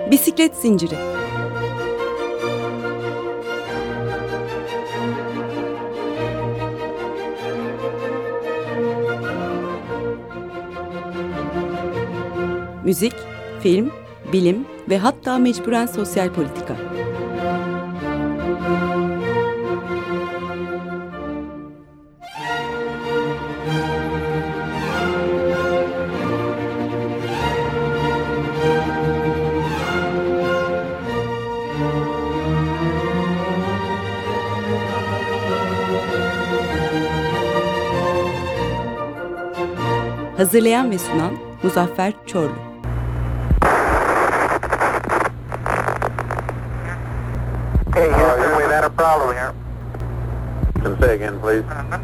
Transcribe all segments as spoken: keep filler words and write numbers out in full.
Bisiklet zinciri. Müzik, film, bilim ve hatta mecburen sosyal politika. Hazırlayan ve sunan Muzaffer Çorlu. Hey, Houston, we've had a problem here. Can say again, please.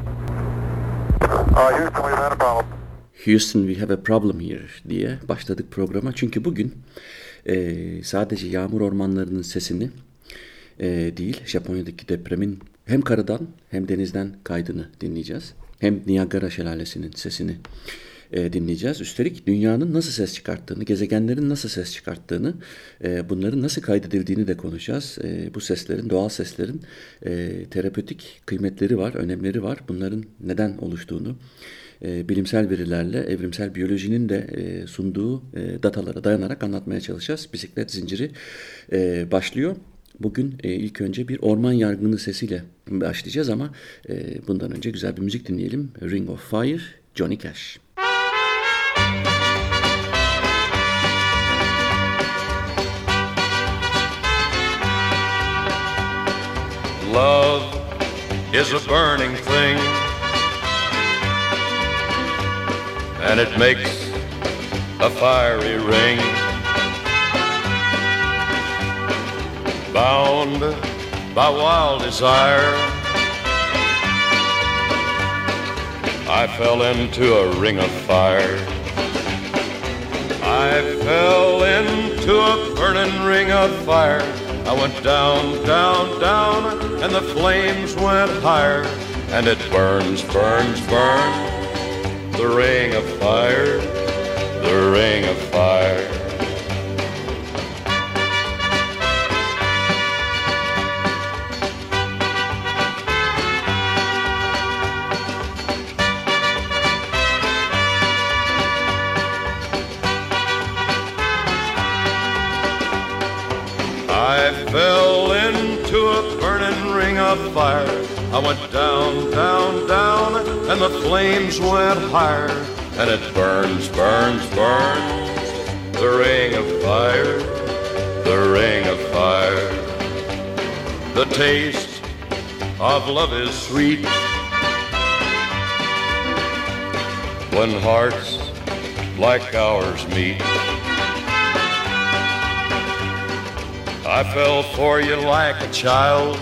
Oh, Houston, we've had a problem. Houston, we have a problem here diye başladık programa. Çünkü bugün e, sadece yağmur ormanlarının sesini e, değil, Japonya'daki depremin hem karadan hem denizden kaydını dinleyeceğiz. Hem Niagara Şelalesi'nin sesini e, dinleyeceğiz. Üstelik dünyanın nasıl ses çıkarttığını, gezegenlerin nasıl ses çıkarttığını, e, bunların nasıl kaydedildiğini de konuşacağız. E, bu seslerin, doğal seslerin e, terapötik kıymetleri var, önemleri var. Bunların neden oluştuğunu e, bilimsel verilerle, evrimsel biyolojinin de e, sunduğu e, datalara dayanarak anlatmaya çalışacağız. Bisiklet zinciri e, başlıyor. Bugün e, ilk önce bir orman yangını sesiyle başlayacağız ama e, bundan önce güzel bir müzik dinleyelim. Ring of Fire, Johnny Cash. Love is a burning thing, and it makes a fiery ring. Bound by wild desire, I fell into a ring of fire. I fell into a burning ring of fire. I went down, down, down, and the flames went higher. And it burns, burns, burns, the ring of fire, the ring of fire. I fell into a burning ring of fire. I went down, down, down, and the flames went higher. And it burns, burns, burns, the ring of fire, the ring of fire. The taste of love is sweet when hearts like ours meet. I fell for you like a child.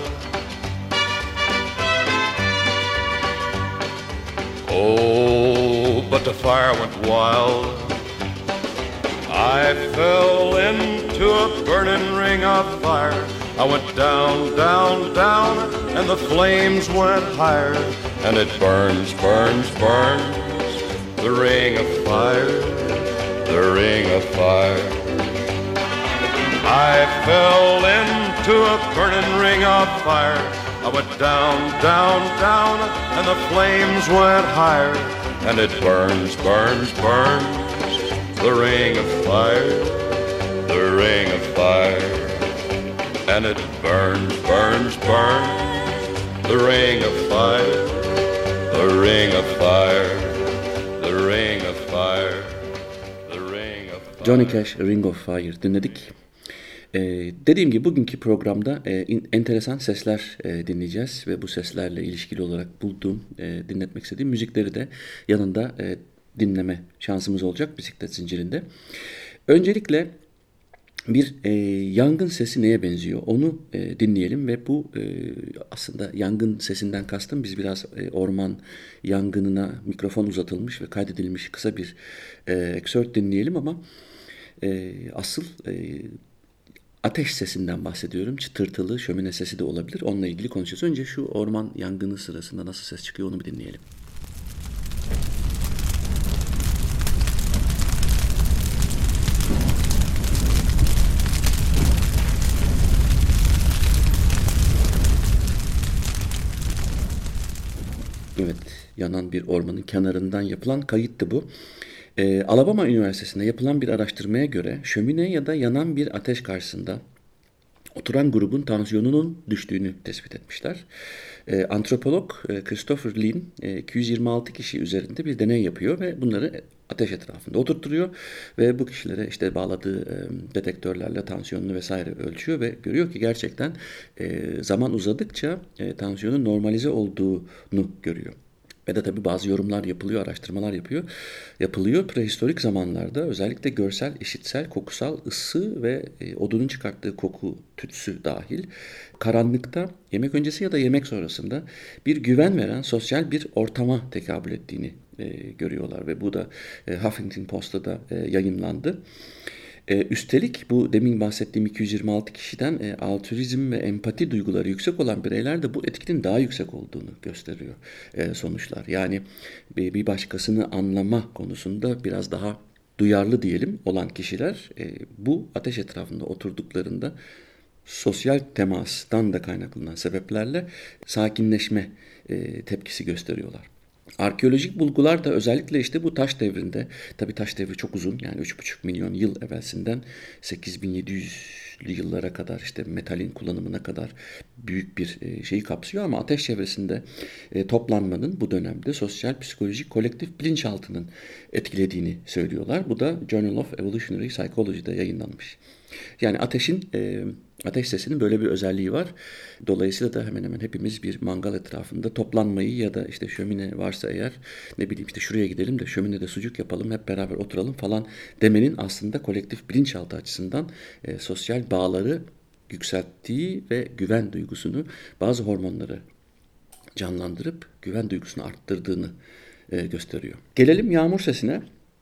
Oh, but the fire went wild. I fell into a burning ring of fire. I went down, down, down, and the flames went higher. And it burns, burns, burns, the ring of fire, the ring of fire. I fell into a burning ring of fire. I went down, down, down, and the flames went higher. And it burns, burns, burns, the ring of fire, the ring of fire. And it burns, burns, burns, the ring of fire, the ring of fire, the ring of fire, the ring of fire. Johnny Cash, Ring of Fire dinledik. Ee, dediğim gibi bugünkü programda e, in, enteresan sesler e, dinleyeceğiz ve bu seslerle ilişkili olarak bulduğum, e, dinletmek istediğim müzikleri de yanında e, dinleme şansımız olacak bisiklet zincirinde. Öncelikle bir e, yangın sesi neye benziyor onu e, dinleyelim ve bu e, aslında yangın sesinden kastım biz biraz e, orman yangınına mikrofon uzatılmış ve kaydedilmiş kısa bir e, excerpt dinleyelim ama e, asıl e, ateş sesinden bahsediyorum. Çıtırtılı şömine sesi de olabilir. Onunla ilgili konuşacağız. Önce şu orman yangını sırasında nasıl ses çıkıyor onu bir dinleyelim. Evet, yanan bir ormanın kenarından yapılan kayıttı bu. Ee, Alabama Üniversitesi'nde yapılan bir araştırmaya göre şömine ya da yanan bir ateş karşısında oturan grubun tansiyonunun düştüğünü tespit etmişler. E, antropolog e, Christopher Lin e, iki yüz yirmi altı kişi üzerinde bir deney yapıyor ve bunları ateş etrafında oturtturuyor ve bu kişilere işte bağladığı e, detektörlerle tansiyonunu vesaire ölçüyor ve görüyor ki gerçekten e, zaman uzadıkça e, tansiyonun normalize olduğunu görüyor. Ve de tabii bazı yorumlar yapılıyor, araştırmalar yapıyor. Yapılıyor prehistorik zamanlarda özellikle görsel, işitsel, kokusal, ısı ve e, odunun çıkarttığı koku tütsü dahil karanlıkta yemek öncesi ya da yemek sonrasında bir güven veren sosyal bir ortama tekabül ettiğini e, görüyorlar. Ve bu da e, Huffington Post'ta da e, yayınlandı. Ee, üstelik bu demin bahsettiğim iki yüz yirmi altı kişiden e, altruizm ve empati duyguları yüksek olan bireyler de bu etkinin daha yüksek olduğunu gösteriyor e, sonuçlar. Yani bir, bir başkasını anlama konusunda biraz daha duyarlı diyelim olan kişiler e, bu ateş etrafında oturduklarında sosyal temastan da kaynaklanan sebeplerle sakinleşme e, tepkisi gösteriyorlar. Arkeolojik bulgular da özellikle işte bu taş devrinde, tabii taş devri çok uzun, yani üç buçuk milyon yıl evvelsinden sekiz bin yedi yüzlü yıllara kadar işte metalin kullanımına kadar büyük bir şeyi kapsıyor ama ateş çevresinde toplanmanın bu dönemde sosyal, psikolojik, kolektif bilinçaltının etkilediğini söylüyorlar. Bu da Journal of Evolutionary Psychology'de yayınlanmış. Yani ateşin e, ateş sesinin böyle bir özelliği var. Dolayısıyla da hemen hemen hepimiz bir mangal etrafında toplanmayı ya da işte şömine varsa eğer ne bileyim işte şuraya gidelim de şöminede sucuk yapalım, hep beraber oturalım falan demenin aslında kolektif bilinçaltı açısından e, sosyal bağları yükselttiği ve güven duygusunu, bazı hormonları canlandırıp güven duygusunu arttırdığını e, gösteriyor. Gelelim yağmur sesine.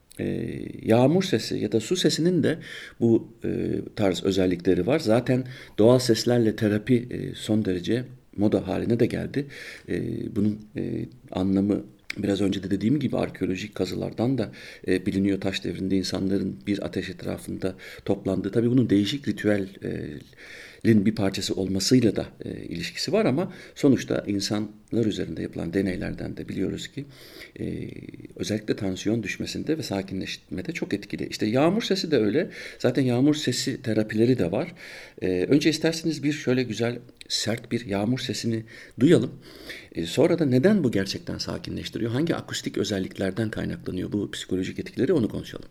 E, yağmur sesi ya da su sesinin de bu e, tarz özellikleri var. Zaten doğal seslerle terapi e, son derece moda haline de geldi. E, bunun e, anlamı biraz önce de dediğim gibi arkeolojik kazılardan da e, biliniyor. Taş devrinde insanların bir ateş etrafında toplandığı. Tabii bunun değişik ritüelin bir parçası olmasıyla da e, ilişkisi var ama sonuçta insanlar üzerinde yapılan deneylerden de biliyoruz ki e, özellikle tansiyon düşmesinde ve sakinleşmede çok etkili. İşte yağmur sesi de öyle. Zaten yağmur sesi terapileri de var. E, önce isterseniz bir şöyle güzel sert bir yağmur sesini duyalım. E, sonra da neden bu gerçekten sakinleştiriyor? Hangi akustik özelliklerden kaynaklanıyor bu psikolojik etkileri, onu konuşalım.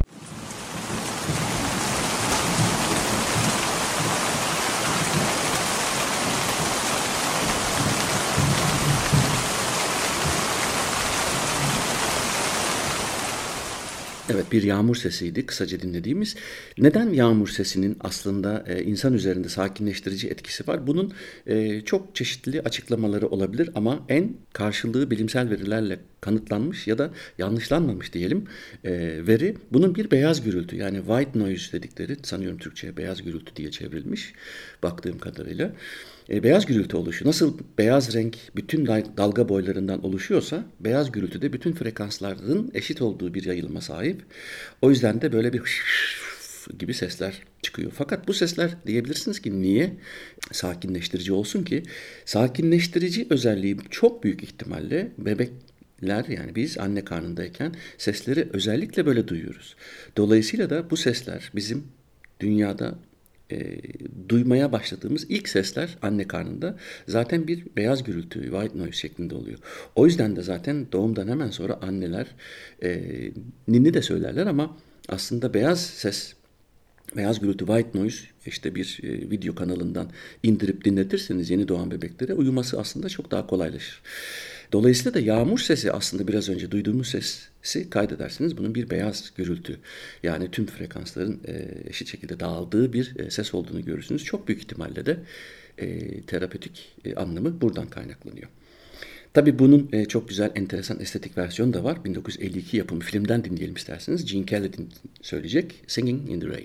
Evet, bir yağmur sesiydi kısaca dinlediğimiz. Neden yağmur sesinin aslında e, insan üzerinde sakinleştirici etkisi var? Bunun e, çok çeşitli açıklamaları olabilir ama en karşılığı bilimsel verilerle kanıtlanmış ya da yanlışlanmamış diyelim e, veri bunun bir beyaz gürültü, yani white noise dedikleri, sanıyorum Türkçe'ye beyaz gürültü diye çevrilmiş baktığım kadarıyla. E, beyaz gürültü oluşu. Nasıl beyaz renk bütün dalga boylarından oluşuyorsa beyaz gürültü de bütün frekansların eşit olduğu bir yayılma sahip. O yüzden de böyle bir gibi sesler çıkıyor. Fakat bu sesler diyebilirsiniz ki niye sakinleştirici olsun ki? Sakinleştirici özelliği çok büyük ihtimalle bebekler, yani biz anne karnındayken sesleri özellikle böyle duyuyoruz. Dolayısıyla da bu sesler bizim dünyada E, duymaya başladığımız ilk sesler anne karnında zaten bir beyaz gürültü, white noise şeklinde oluyor. O yüzden de zaten doğumdan hemen sonra anneler e, ninni de söylerler ama aslında beyaz ses, beyaz gürültü, white noise işte bir e, video kanalından indirip dinletirseniz yeni doğan bebeklere uyuması aslında çok daha kolaylaşır. Dolayısıyla da yağmur sesi aslında biraz önce duyduğumuz sesi kaydedersiniz. Bunun bir beyaz gürültü, yani tüm frekansların e, eşit şekilde dağıldığı bir e, ses olduğunu görürsünüz. Çok büyük ihtimalle de e, terapötik e, anlamı buradan kaynaklanıyor. Tabii bunun e, çok güzel, enteresan estetik versiyonu da var. bin dokuz yüz elli iki yapımı filmden dinleyelim isterseniz. Gene Kelly söyleyecek Singing in the Rain.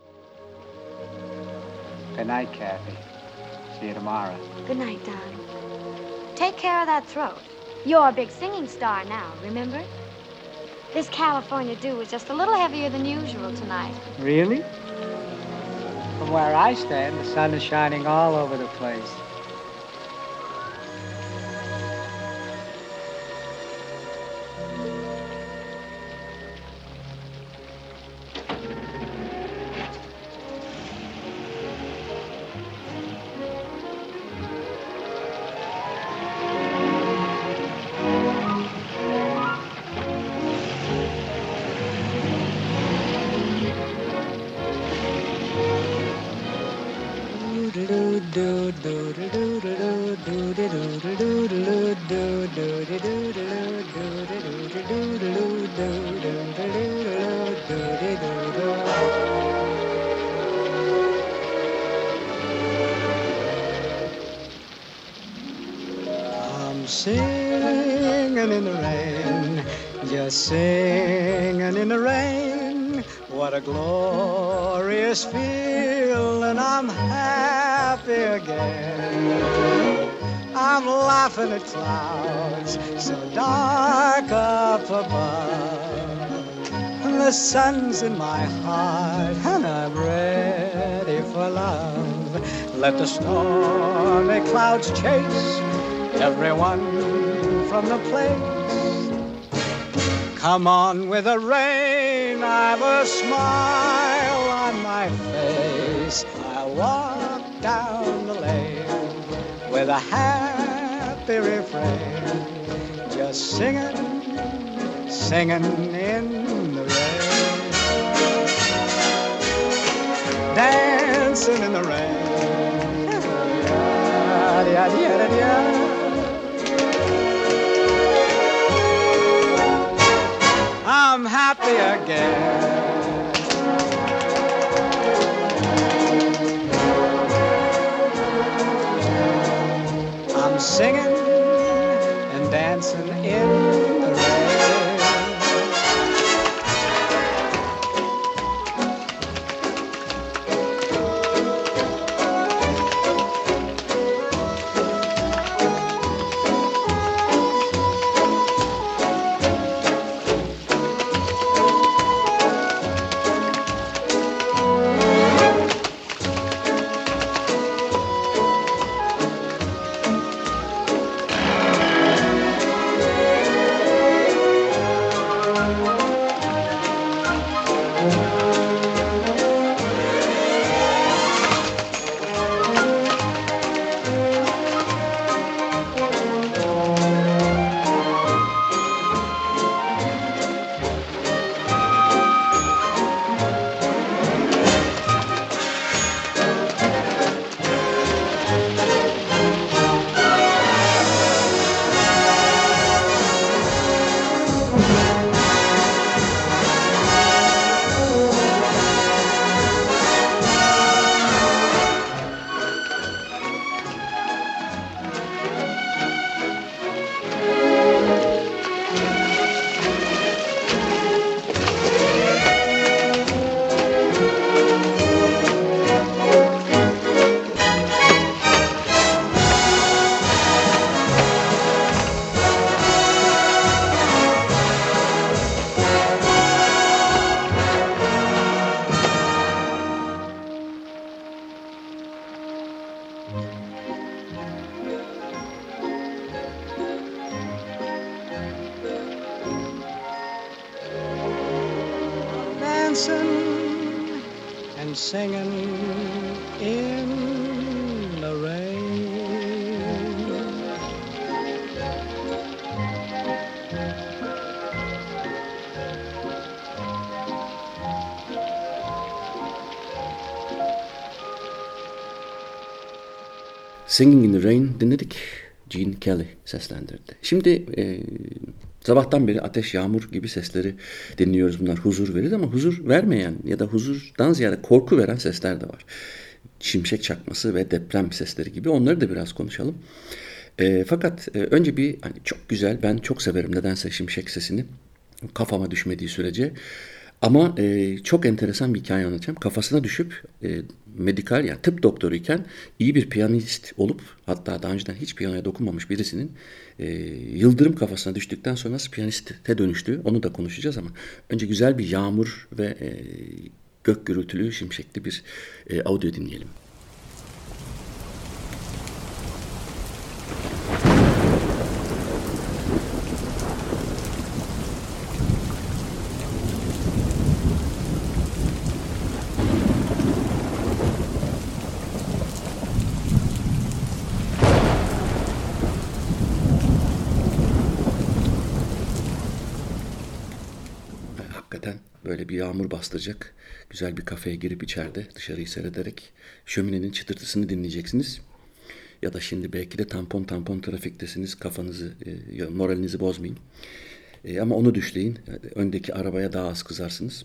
Good night, Kathy. See you tomorrow. Good night, darling. Take care of that throat. You're a big singing star now, remember? This California dew is just a little heavier than usual tonight. Really? From where I stand, the sun is shining all over the place. I'm singing in the rain, just singing in the rain. What a glorious feeling, I'm happy again. I'm laughing at clouds so dark up above. And the sun's in my heart and I'm ready for love. Let the stormy clouds chase everyone from the place. Come on with the rain, I've a smile on my face. I'll walk down the lane with a happy refrain, just singing, singing in the rain, dancing in the rain. Da, da, da, da, da. I'm happy again. I'm singing and dancing in the rain. Dancing and singing in the rain. Singing in the Rain dinledik. Gene Kelly seslendirdi. Şimdi e, sabahtan beri ateş, yağmur gibi sesleri dinliyoruz. Bunlar huzur verir ama huzur vermeyen ya da huzurdan ziyade korku veren sesler de var. Şimşek çakması ve deprem sesleri gibi, onları da biraz konuşalım. E, fakat e, önce bir hani çok güzel, ben çok severim nedense şimşek sesini, kafama düşmediği sürece. Ama e, çok enteresan bir hikaye anlatacağım. Kafasına düşüp e, medikal, yani tıp doktoruyken iyi bir piyanist olup, hatta daha önceden hiç piyanoya dokunmamış birisinin e, yıldırım kafasına düştükten sonra nasıl piyaniste dönüştüğü, onu da konuşacağız ama önce güzel bir yağmur ve e, gök gürültülü, şimşekli bir e, audio dinleyelim. Böyle bir yağmur bastıracak. Güzel bir kafeye girip içeride dışarıyı seyrederek şöminenin çıtırtısını dinleyeceksiniz. Ya da şimdi belki de tampon tampon trafiktesiniz. Kafanızı, e, moralinizi bozmayın. E, ama onu düşleyin. Yani öndeki arabaya daha az kızarsınız.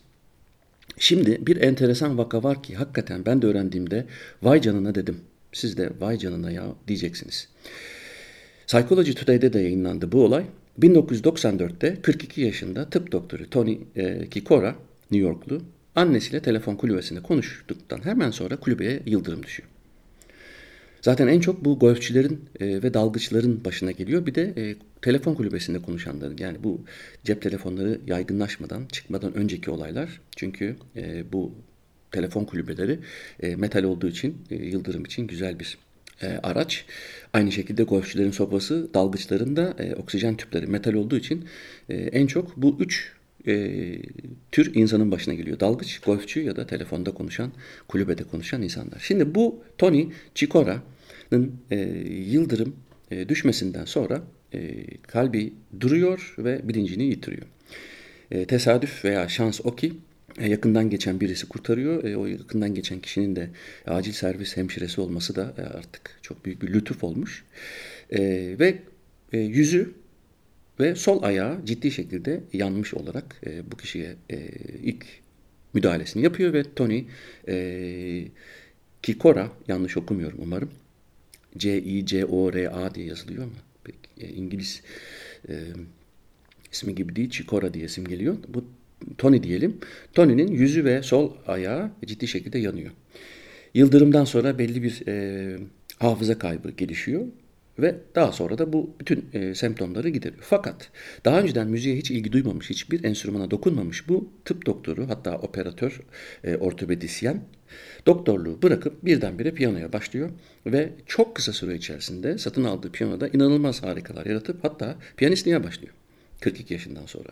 Şimdi bir enteresan vaka var ki hakikaten ben de öğrendiğimde vay canına dedim. Siz de vay canına ya diyeceksiniz. Psychology Today'de de yayınlandı bu olay. bin dokuz yüz doksan dörtte kırk iki yaşında tıp doktoru Tony e, Kikora, New Yorklu, annesiyle telefon kulübesinde konuştuktan hemen sonra kulübeye yıldırım düşüyor. Zaten en çok bu golfçilerin e, ve dalgıçların başına geliyor. Bir de e, telefon kulübesinde konuşanların, yani bu cep telefonları yaygınlaşmadan, çıkmadan önceki olaylar. Çünkü e, bu telefon kulübeleri e, metal olduğu için, e, yıldırım için güzel bir e, araç. Aynı şekilde golfçilerin sopası, dalgıçların da e, oksijen tüpleri metal olduğu için e, en çok bu üç e, tür insanın başına geliyor. Dalgıç, golfçü ya da telefonda konuşan, kulübede konuşan insanlar. Şimdi bu Tony Chikora'nın e, yıldırım e, düşmesinden sonra e, kalbi duruyor ve bilincini yitiriyor. E, tesadüf veya şans o ki e, yakından geçen birisi kurtarıyor. E, o yakından geçen kişinin de acil servis hemşiresi olması da e, artık çok büyük bir lütuf olmuş. E, ve e, yüzü ve sol ayağı ciddi şekilde yanmış olarak e, bu kişiye e, ilk müdahalesini yapıyor ve Tony e, Kikora, yanlış okumuyorum umarım, C I C O R A diye yazılıyor ama pek e, İngiliz e, ismi gibi değil, Chikora diye isim geliyor. Bu Tony diyelim. Tony'nin yüzü ve sol ayağı ciddi şekilde yanıyor. Yıldırımdan sonra belli bir e, hafıza kaybı gelişiyor. Ve daha sonra da bu bütün e, semptomları gideriyor. Fakat daha önceden müziğe hiç ilgi duymamış, hiçbir enstrümana dokunmamış bu tıp doktoru, hatta operatör, e, ortopedisyen, doktorluğu bırakıp birdenbire piyanoya başlıyor. Ve çok kısa süre içerisinde satın aldığı piyanoda inanılmaz harikalar yaratıp hatta piyanistliğe başlıyor. kırk iki yaşından sonra.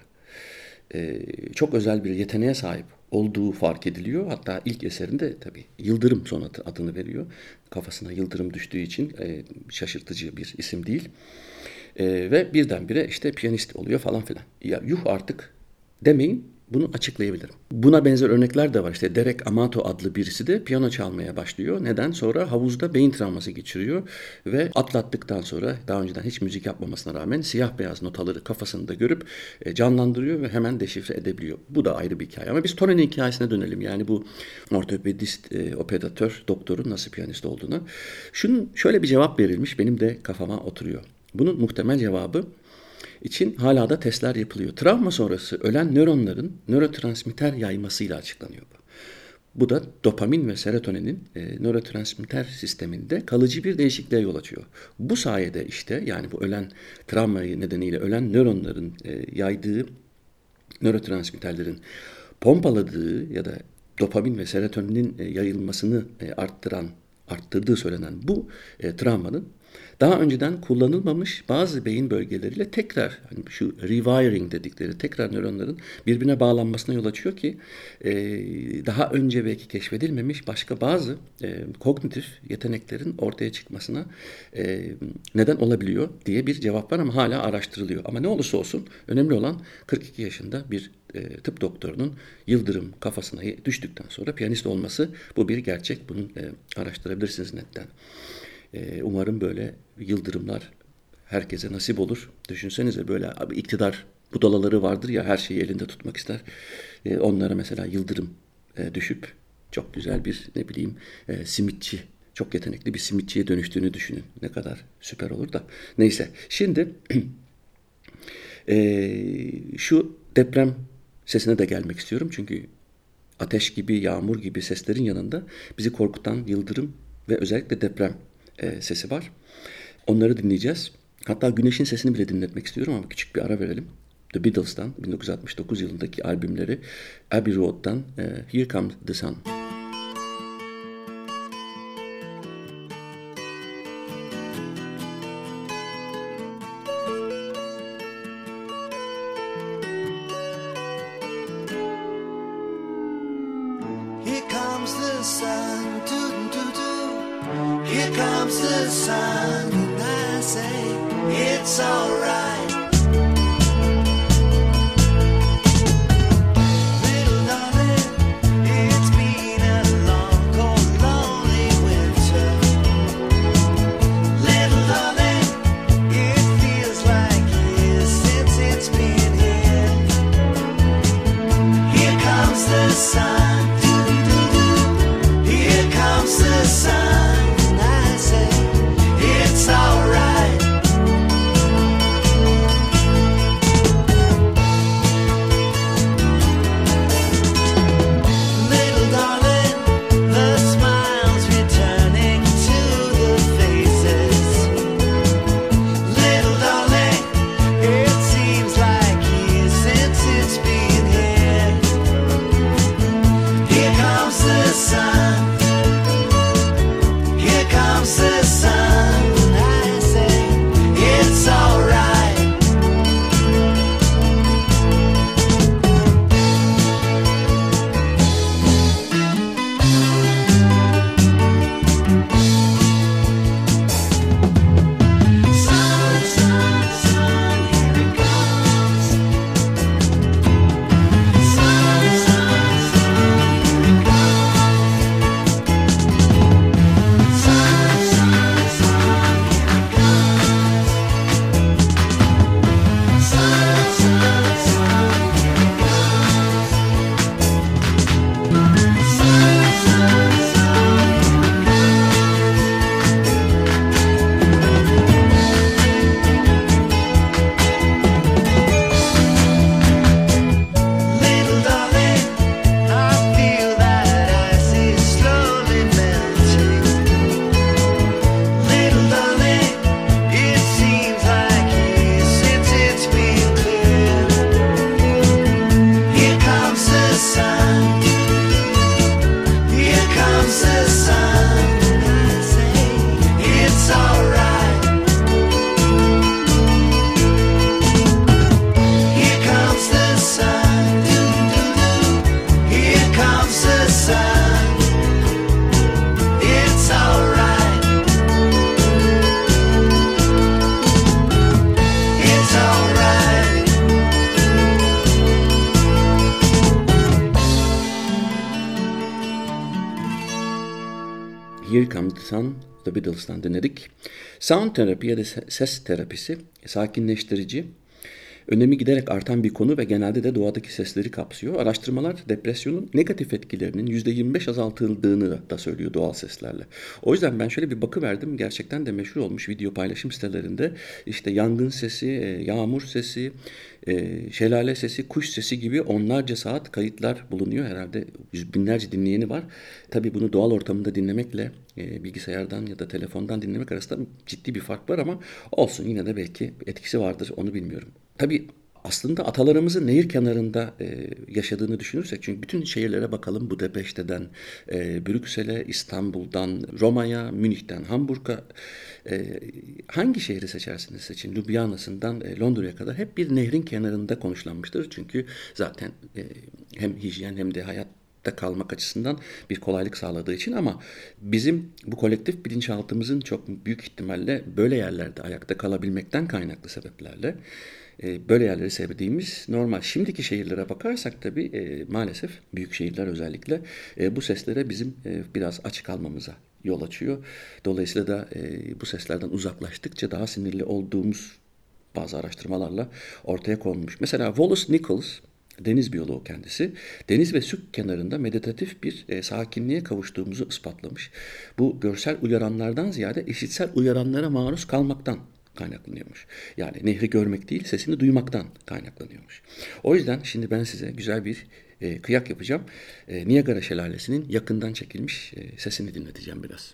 E, çok özel bir yeteneğe sahip olduğu fark ediliyor. Hatta ilk eserinde tabii Yıldırım Sonatı adını veriyor. Kafasına yıldırım düştüğü için e, şaşırtıcı bir isim değil. E, ve birdenbire işte piyanist oluyor falan filan. Ya yuh artık demeyin, bunu açıklayabilirim. Buna benzer örnekler de var. İşte Derek Amato adlı birisi de piyano çalmaya başlıyor. Neden? Sonra havuzda beyin travması geçiriyor ve atlattıktan sonra daha önceden hiç müzik yapmamasına rağmen siyah beyaz notaları kafasında görüp e, canlandırıyor ve hemen deşifre edebiliyor. Bu da ayrı bir hikaye. Ama biz Tony'nin hikayesine dönelim. Yani bu ortopedist, e, operatör, doktorun nasıl piyanist olduğuna. Şunun şöyle bir cevap verilmiş, benim de kafama oturuyor. Bunun muhtemel cevabı için hala da testler yapılıyor. Travma sonrası ölen nöronların nörotransmitter yaymasıyla açıklanıyor bu. Bu da dopamin ve serotoninin e, nörotransmitter sisteminde kalıcı bir değişikliğe yol açıyor. Bu sayede işte, yani bu ölen travmayı nedeniyle ölen nöronların e, yaydığı nörotransmitterlerin pompaladığı ya da dopamin ve serotoninin e, yayılmasını e, arttıran, arttırdığı söylenen bu e, travmanın daha önceden kullanılmamış bazı beyin bölgeleriyle tekrar, hani şu rewiring dedikleri tekrar nöronların birbirine bağlanmasına yol açıyor ki e, daha önce belki keşfedilmemiş başka bazı e, kognitif yeteneklerin ortaya çıkmasına e, neden olabiliyor diye bir cevap var ama hala araştırılıyor. Ama ne olursa olsun önemli olan kırk iki yaşında bir e, tıp doktorunun yıldırım kafasına düştükten sonra piyanist olması. Bu bir gerçek. Bunu e, araştırabilirsiniz netten. Umarım böyle yıldırımlar herkese nasip olur. Düşünsenize, böyle iktidar budalaları vardır ya, her şeyi elinde tutmak ister. Onlara mesela yıldırım düşüp çok güzel bir, ne bileyim, simitçi, çok yetenekli bir simitçiye dönüştüğünü düşünün. Ne kadar süper olur da. Neyse, şimdi şu deprem sesine de gelmek istiyorum. Çünkü ateş gibi, yağmur gibi seslerin yanında bizi korkutan yıldırım ve özellikle deprem E, sesi var. Onları dinleyeceğiz. Hatta güneşin sesini bile dinletmek istiyorum ama küçük bir ara verelim. The Beatles'tan bin dokuz yüz altmış dokuz yılındaki albümleri Abbey Road'dan e, Here Comes the Sun. Here comes the sun, doo doo doo. Here comes the sun, and I say it's alright. Little darling, it's been a long, cold, lonely winter. Little darling, it feels like years since it's been here. Here Comes the Sun, The Beatles'tan dinledik. Sound terapi ya da ses terapisi sakinleştirici, önemi giderek artan bir konu ve genelde de doğadaki sesleri kapsıyor. Araştırmalar depresyonun negatif etkilerinin yüzde yirmi beş azaltıldığını da söylüyor doğal seslerle. O yüzden ben şöyle bir bakıverdim. Gerçekten de meşhur olmuş video paylaşım sitelerinde işte yangın sesi, yağmur sesi, şelale sesi, kuş sesi gibi onlarca saat kayıtlar bulunuyor. Herhalde yüz binlerce dinleyeni var. Tabii bunu doğal ortamında dinlemekle bilgisayardan ya da telefondan dinlemek arasında ciddi bir fark var ama olsun, yine de belki etkisi vardır, onu bilmiyorum. Tabii aslında atalarımızın nehir kenarında e, yaşadığını düşünürsek, çünkü bütün şehirlere bakalım, Budapeşte'den e, Brüksel'e, İstanbul'dan Roma'ya, Münih'ten Hamburg'a, e, hangi şehri seçersiniz seçin, Ljubljana'sından e, Londra'ya kadar hep bir nehrin kenarında konuşlanmıştır. Çünkü zaten e, hem hijyen hem de hayat da kalmak açısından bir kolaylık sağladığı için. Ama bizim bu kolektif bilinçaltımızın çok büyük ihtimalle böyle yerlerde ayakta kalabilmekten kaynaklı sebeplerle böyle yerleri sevdiğimiz normal. Şimdiki şehirlere bakarsak tabii e, maalesef büyük şehirler özellikle e, bu seslere bizim e, biraz açık kalmamıza yol açıyor. Dolayısıyla da e, bu seslerden uzaklaştıkça daha sinirli olduğumuz bazı araştırmalarla ortaya konmuş. Mesela Wallace Nichols, deniz biyoloğu kendisi, deniz ve su kenarında meditatif bir e, sakinliğe kavuştuğumuzu ispatlamış. Bu görsel uyaranlardan ziyade işitsel uyaranlara maruz kalmaktan kaynaklanıyormuş. Yani nehri görmek değil, sesini duymaktan kaynaklanıyormuş. O yüzden şimdi ben size güzel bir e, kıyak yapacağım. E, Niagara Şelalesi'nin yakından çekilmiş e, sesini dinleteceğim biraz.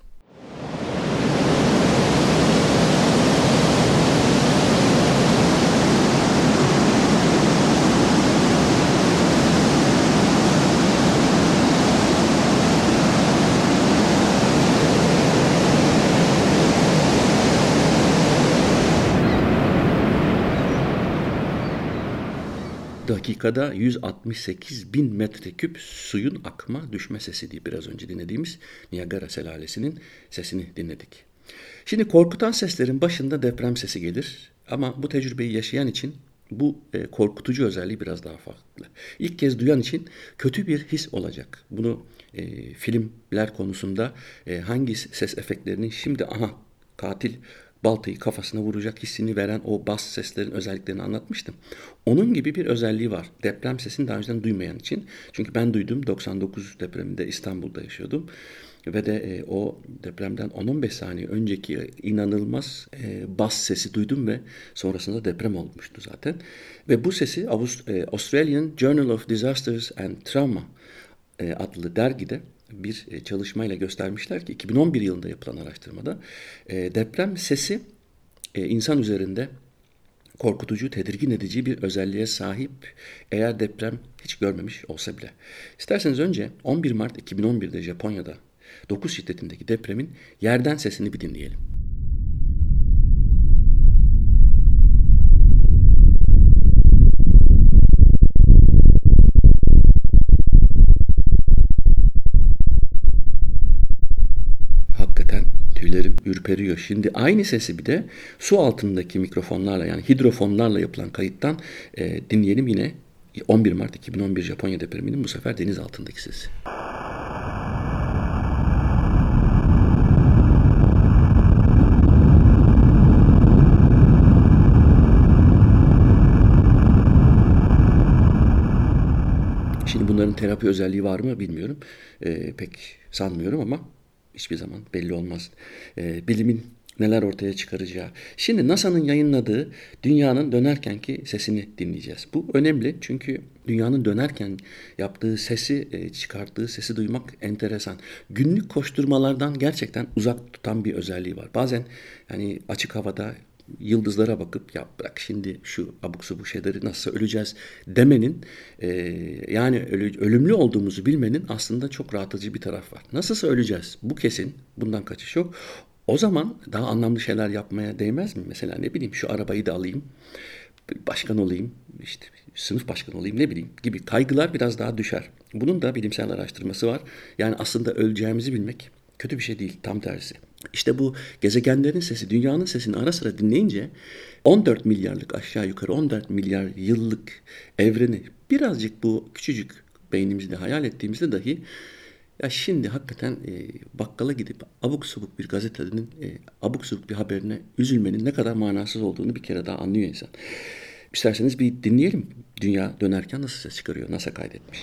Dakikada yüz altmış sekiz bin metreküp suyun akma düşme sesi diye biraz önce dinlediğimiz Niagara Şelalesi'nin sesini dinledik. Şimdi korkutan seslerin başında deprem sesi gelir ama bu tecrübeyi yaşayan için bu e, korkutucu özelliği biraz daha farklı. İlk kez duyan için kötü bir his olacak. Bunu e, filmler konusunda e, hangi ses efektlerinin şimdi aha katil baltayı kafasına vuracak hissini veren o bas seslerin özelliklerini anlatmıştım. Onun gibi bir özelliği var. Deprem sesini daha önceden duymayan için. Çünkü ben duydum. doksan dokuz depreminde İstanbul'da yaşıyordum. Ve de e, o depremden on on beş saniye önceki inanılmaz e, bas sesi duydum ve sonrasında deprem olmuştu zaten. Ve bu sesi Avust- e, Australian Journal of Disasters and Trauma e, adlı dergide bir çalışmayla göstermişler ki iki bin on bir yılında yapılan araştırmada e, deprem sesi e, insan üzerinde korkutucu, tedirgin edici bir özelliğe sahip eğer deprem hiç görmemiş olsa bile. İsterseniz önce on bir Mart iki bin on birde Japonya'da dokuz şiddetindeki depremin yerden sesini bir dinleyelim. Tüylerim ürperiyor. Şimdi aynı sesi bir de su altındaki mikrofonlarla, yani hidrofonlarla yapılan kayıttan e, dinleyelim yine. on bir Mart iki bin on bir Japonya depreminin bu sefer deniz altındaki sesi. Şimdi bunların terapi özelliği var mı bilmiyorum. E, pek sanmıyorum ama hiçbir zaman belli olmaz. E, bilimin neler ortaya çıkaracağı. Şimdi NASA'nın yayınladığı dünyanın dönerkenki sesini dinleyeceğiz. Bu önemli çünkü dünyanın dönerken yaptığı sesi, e, çıkarttığı sesi duymak enteresan. Günlük koşturmalardan gerçekten uzak tutan bir özelliği var. Bazen yani açık havada yıldızlara bakıp ya bırak şimdi şu abuk subuk şeyleri, nasılsa öleceğiz demenin e, yani ölü, ölümlü olduğumuzu bilmenin aslında çok rahatlatıcı bir taraf var. Nasılsa öleceğiz, bu kesin, bundan kaçış yok. O zaman daha anlamlı şeyler yapmaya değmez mi? Mesela ne bileyim şu arabayı da alayım, başkan olayım, işte sınıf başkanı olayım, ne bileyim gibi kaygılar biraz daha düşer. Bunun da bilimsel araştırması var. Yani aslında öleceğimizi bilmek kötü bir şey değil, tam tersi. İşte bu gezegenlerin sesi, dünyanın sesini ara sıra dinleyince on dört milyarlık, aşağı yukarı on dört milyar yıllık evreni birazcık bu küçücük beynimizde hayal ettiğimizde dahi Ya şimdi hakikaten e, bakkala gidip abuk subuk bir gazetenin e, abuk subuk bir haberine üzülmenin ne kadar manasız olduğunu bir kere daha anlıyor insan. İsterseniz bir dinleyelim. Dünya dönerken nasıl ses çıkarıyor, NASA kaydetmiş.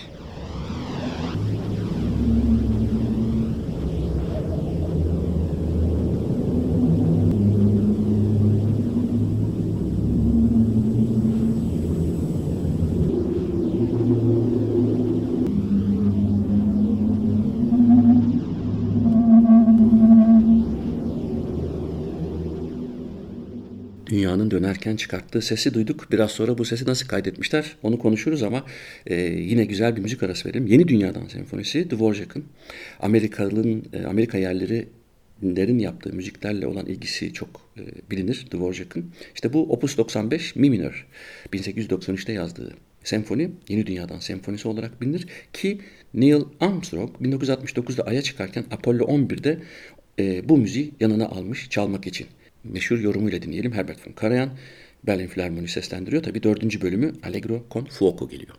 Dünyanın dönerken çıkarttığı sesi duyduk. Biraz sonra bu sesi nasıl kaydetmişler onu konuşuruz ama e, yine güzel bir müzik arası verelim. Yeni Dünyadan Senfonisi, Dvorak'ın Amerikalı'nın e, Amerika yerlilerin yaptığı müziklerle olan ilgisi çok e, bilinir Dvorak'ın. İşte bu Opus doksan beş Mi minör bin sekiz yüz doksan üçte yazdığı senfoni Yeni Dünyadan Senfonisi olarak bilinir ki Neil Armstrong bin dokuz yüz altmış dokuzda Ay'a çıkarken Apollo on birde e, bu müziği yanına almış çalmak için. Meşhur yorumuyla dinleyelim. Herbert von Karajan, Berlin Filarmoni seslendiriyor. Tabii dördüncü bölümü Allegro con fuoco geliyor.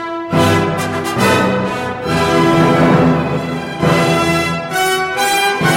Thank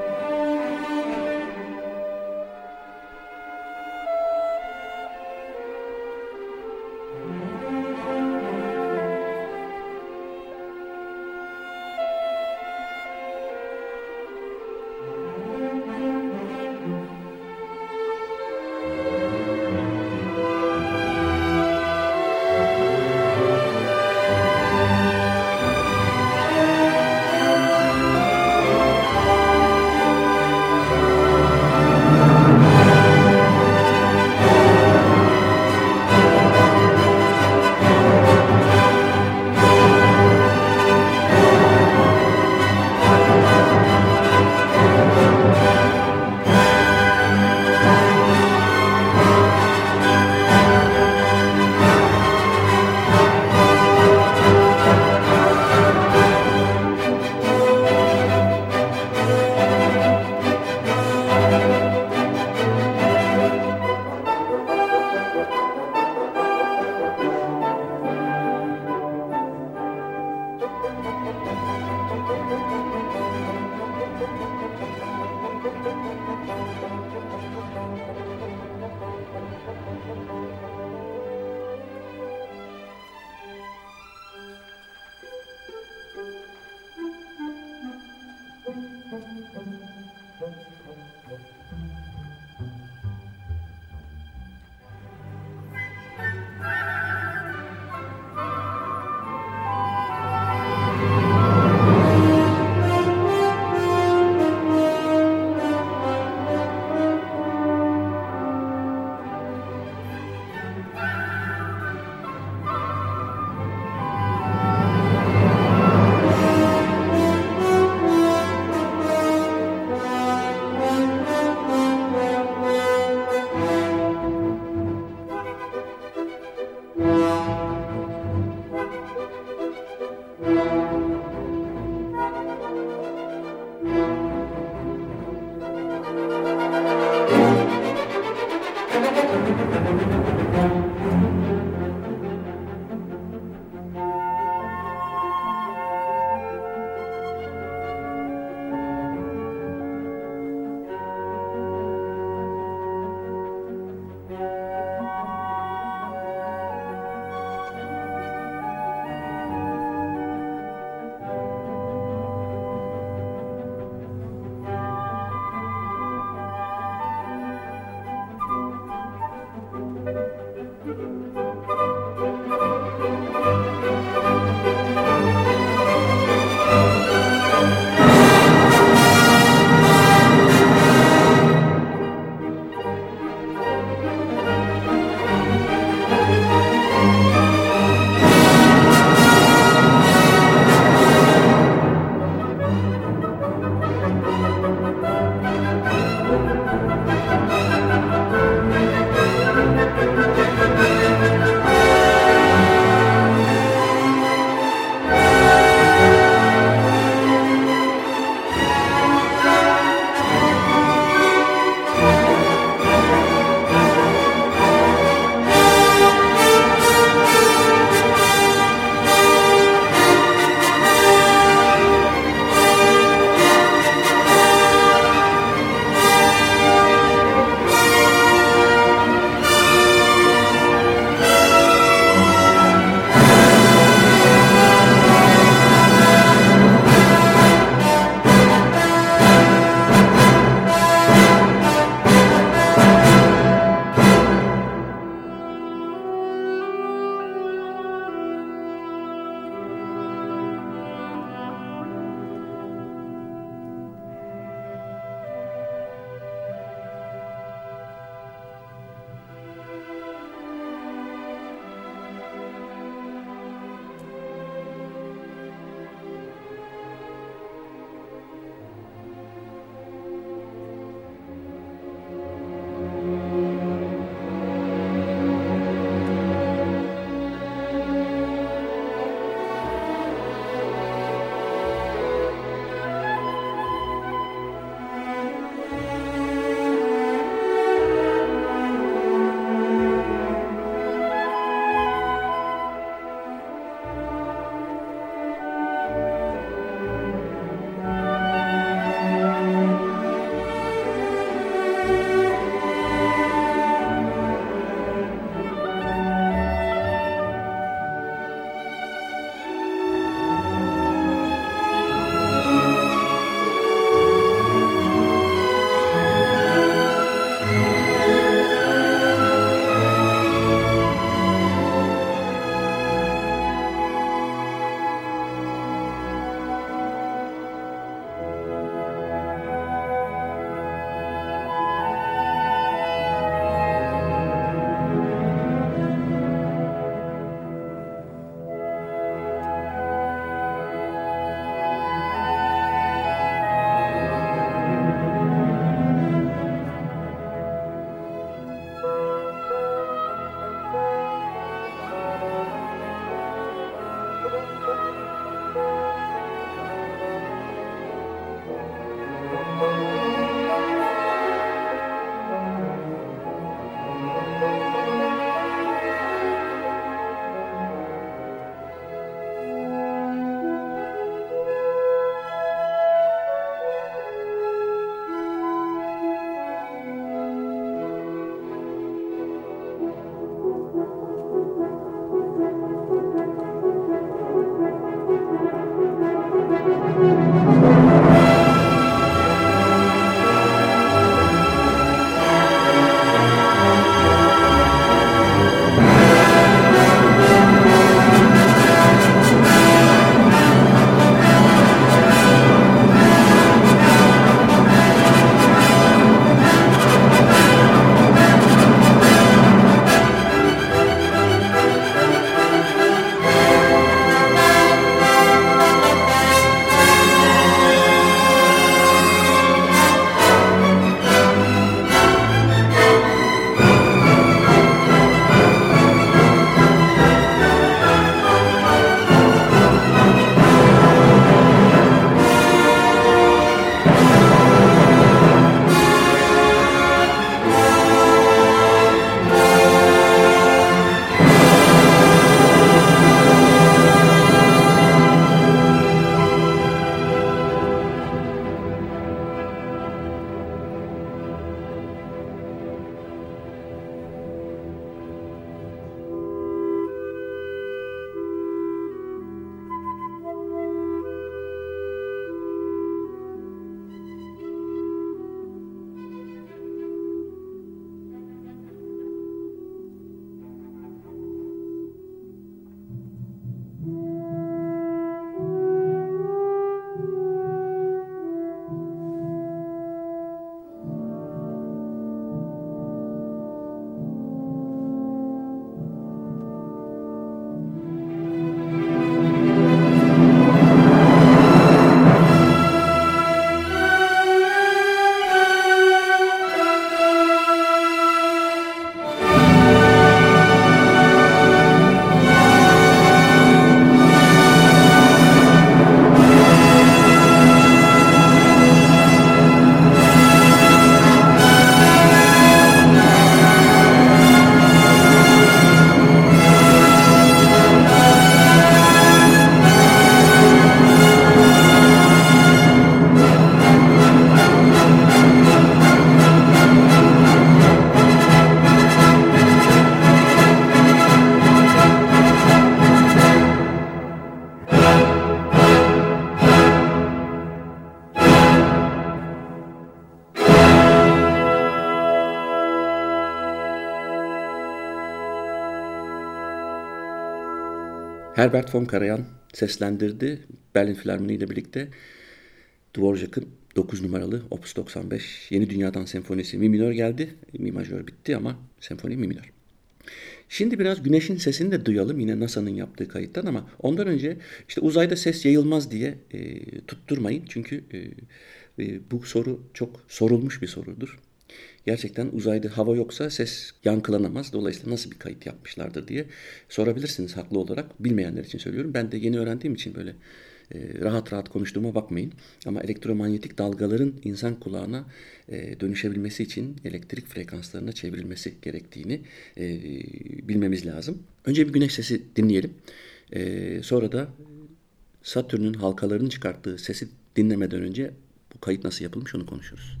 Herbert von Karajan seslendirdi. Berlin Filarmoni ile birlikte Dvorak'ın dokuz numaralı Opus doksan beş Yeni Dünya'dan senfonisi mi minör geldi. Mi majör bitti ama senfoni mi minör. Şimdi biraz Güneş'in sesini de duyalım yine NASA'nın yaptığı kayıttan ama ondan önce işte uzayda ses yayılmaz diye e, tutturmayın. Çünkü e, e, bu soru çok sorulmuş bir sorudur. Gerçekten uzayda hava yoksa ses yankılanamaz. Dolayısıyla nasıl bir kayıt yapmışlardır diye sorabilirsiniz haklı olarak. Bilmeyenler için söylüyorum. Ben de yeni öğrendiğim için böyle e, rahat rahat konuştuğuma bakmayın. Ama elektromanyetik dalgaların insan kulağına e, dönüşebilmesi için elektrik frekanslarına çevrilmesi gerektiğini e, bilmemiz lazım. Önce bir güneş sesi dinleyelim. E, sonra da Satürn'ün halkalarının çıkarttığı sesi dinlemeden önce bu kayıt nasıl yapılmış onu konuşuruz.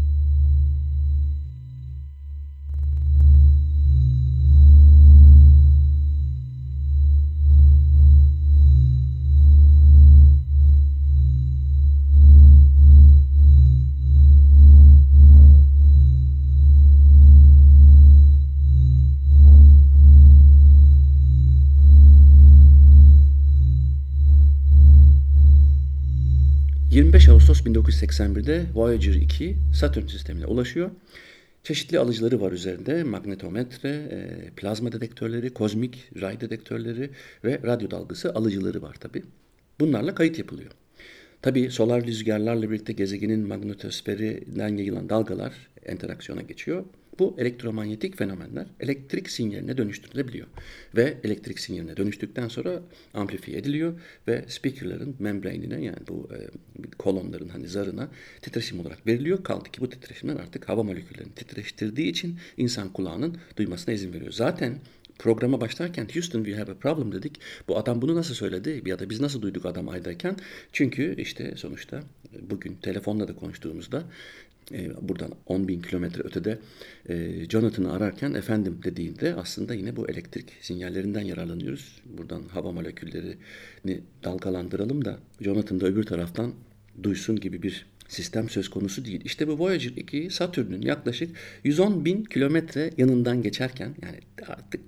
yirmi beş Ağustos bin dokuz yüz seksen bir'de Voyager iki Satürn sistemine ulaşıyor. Çeşitli alıcıları var üzerinde. Magnetometre, plazma dedektörleri, kozmik ray dedektörleri ve radyo dalgası alıcıları var tabii. Bunlarla kayıt yapılıyor. Tabii solar rüzgarlarla birlikte gezegenin magnetosferinden yayılan dalgalar interaksiyona geçiyor. Bu elektromanyetik fenomenler elektrik sinyaline dönüştürülebiliyor. Ve elektrik sinyaline dönüştükten sonra amplifiye ediliyor ve speakerların membrane'ine yani bu e, kolonların hani zarına titreşim olarak veriliyor. Kaldı ki bu titreşimler artık hava moleküllerini titreştirdiği için insan kulağının duymasına izin veriyor. Zaten programa başlarken Houston we have a problem dedik. Bu adam bunu nasıl söyledi ya da biz nasıl duyduk adam aydayken? Çünkü işte sonuçta bugün telefonla da konuştuğumuzda e, buradan on bin kilometre ötede e, Jonathan'ı ararken efendim dediğinde aslında yine bu elektrik sinyallerinden yararlanıyoruz. Buradan hava moleküllerini dalgalandıralım da Jonathan da öbür taraftan duysun gibi bir sistem söz konusu değil. İşte bu Voyager iki Satürn'ün yaklaşık yüz on bin kilometre yanından geçerken yani artık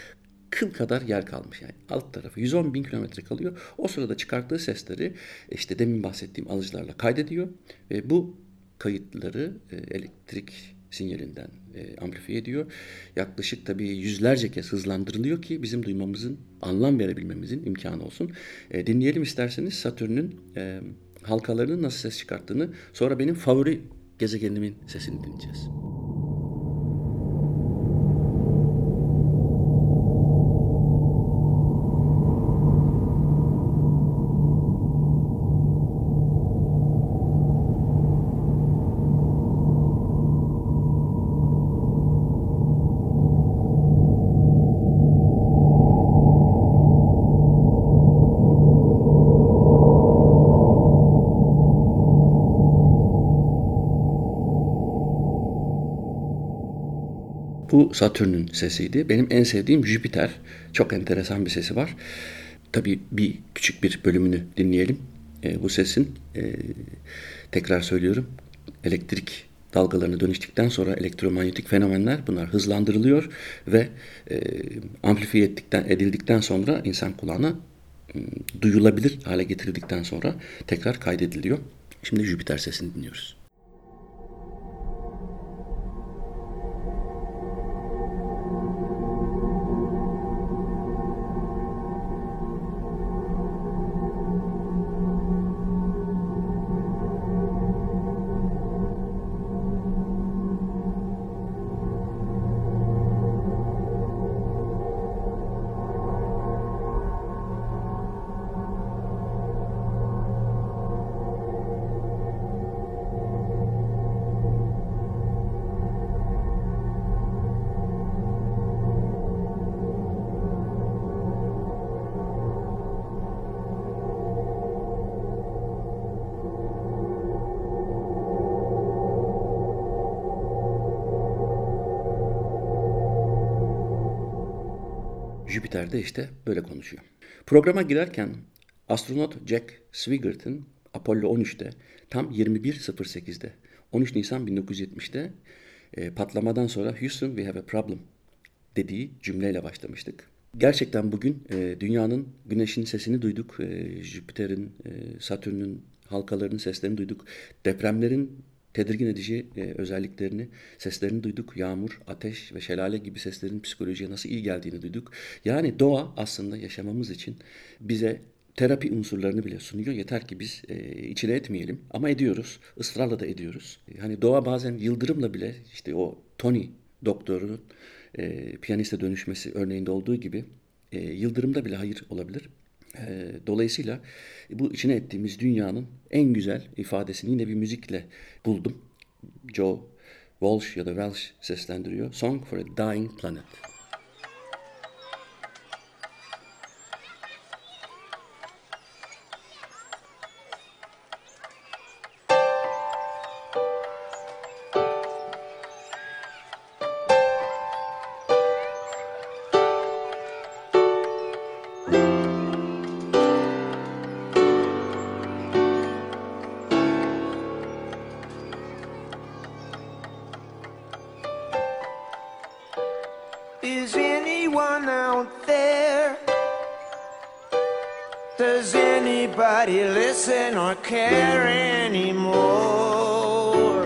kıl kadar yer kalmış yani alt tarafı yüz on bin kilometre kalıyor. O sırada çıkarttığı sesleri işte demin bahsettiğim alıcılarla kaydediyor ve bu kayıtları e, elektrik sinyalinden e, amplifiye ediyor. Yaklaşık tabii yüzlerce kez hızlandırılıyor ki bizim duymamızın, anlam verebilmemizin imkanı olsun. E, dinleyelim isterseniz Satürn'ün e, halkalarının nasıl ses çıkarttığını, sonra benim favori gezegenimin sesini dinleyeceğiz. Bu Satürn'ün sesiydi. Benim en sevdiğim Jüpiter. Çok enteresan bir sesi var. Tabii bir küçük bir bölümünü dinleyelim. E, bu sesin e, tekrar söylüyorum. Elektrik dalgalarına dönüştükten sonra elektromanyetik fenomenler bunlar hızlandırılıyor ve e, amplifiye ettikten, edildikten sonra insan kulağına e, duyulabilir hale getirildikten sonra tekrar kaydediliyor. Şimdi Jüpiter sesini dinliyoruz. Jüpiter'de işte böyle konuşuyor. Programa girerken astronot Jack Swigert Apollo on üçte tam yirmi bir sıfır sekizde on üç Nisan bin dokuz yüz yetmişte e, patlamadan sonra Houston we have a problem dediği cümleyle başlamıştık. Gerçekten bugün e, dünyanın, güneşin sesini duyduk. E, Jüpiter'in, e, Satürn'ün halkalarının seslerini duyduk. Depremlerin tedirgin edici e, özelliklerini, seslerini duyduk. Yağmur, ateş ve şelale gibi seslerin psikolojiye nasıl iyi geldiğini duyduk. Yani doğa aslında yaşamamız için bize terapi unsurlarını bile sunuyor. Yeter ki biz e, içine etmeyelim. Ama ediyoruz. Israrla da ediyoruz. Hani doğa bazen yıldırımla bile, işte o Tony doktorunun e, piyaniste dönüşmesi örneğinde olduğu gibi e, yıldırımda bile hayır olabilir. E, dolayısıyla bu içine ettiğimiz dünyanın en güzel ifadesini yine bir müzikle buldum. Joe Walsh ya da Welsh seslendiriyor. Song for a Dying Planet. Is anyone out there? Does anybody listen or care anymore?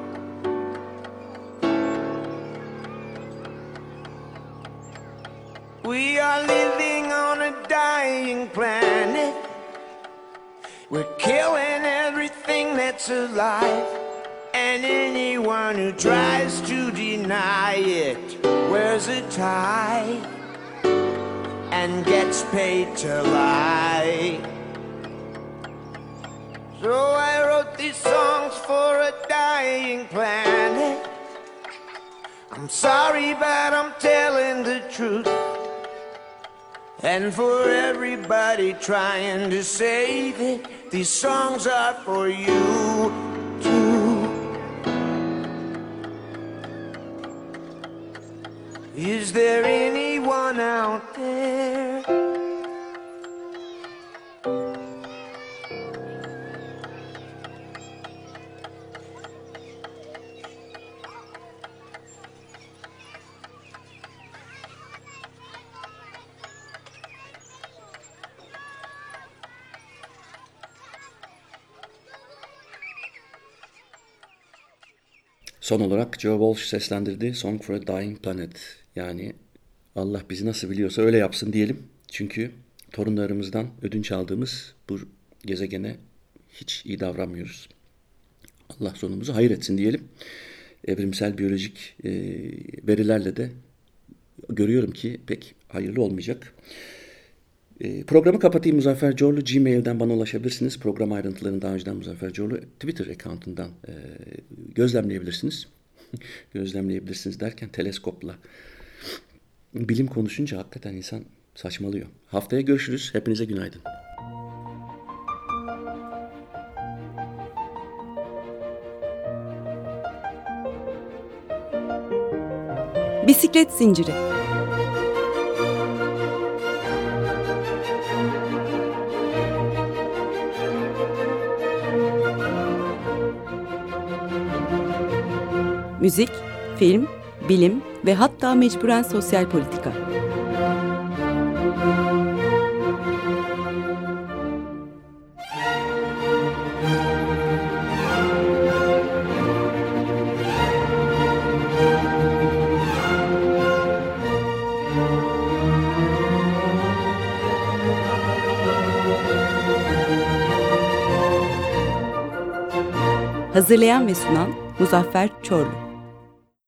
We are living on a dying planet. We're killing everything that's alive. And anyone who tries to deny it wears a tie and gets paid to lie. So I wrote these songs for a dying planet. I'm sorry, but I'm telling the truth. And for everybody trying to save it, these songs are for you too. Is there anyone out there? Son olarak Joe Walsh seslendirdi Song for a Dying Planet. Yani Allah bizi nasıl biliyorsa öyle yapsın diyelim. Çünkü torunlarımızdan ödünç aldığımız bu gezegene hiç iyi davranmıyoruz. Allah sonumuzu hayır etsin diyelim. Evrimsel biyolojik e, verilerle de görüyorum ki pek hayırlı olmayacak. E, programı kapatayım. Muzaffer Corlu Gmail'den bana ulaşabilirsiniz. Program ayrıntılarını daha önceden Muzaffer Corlu Twitter account'undan e, gözlemleyebilirsiniz. Gözlemleyebilirsiniz derken teleskopla. Bilim konuşunca hakikaten insan saçmalıyor. Haftaya görüşürüz. Hepinize günaydın. Bisiklet zinciri. Müzik, film, bilim ve hatta mecburen sosyal politika. Hazırlayan ve sunan Muzaffer Çorlu.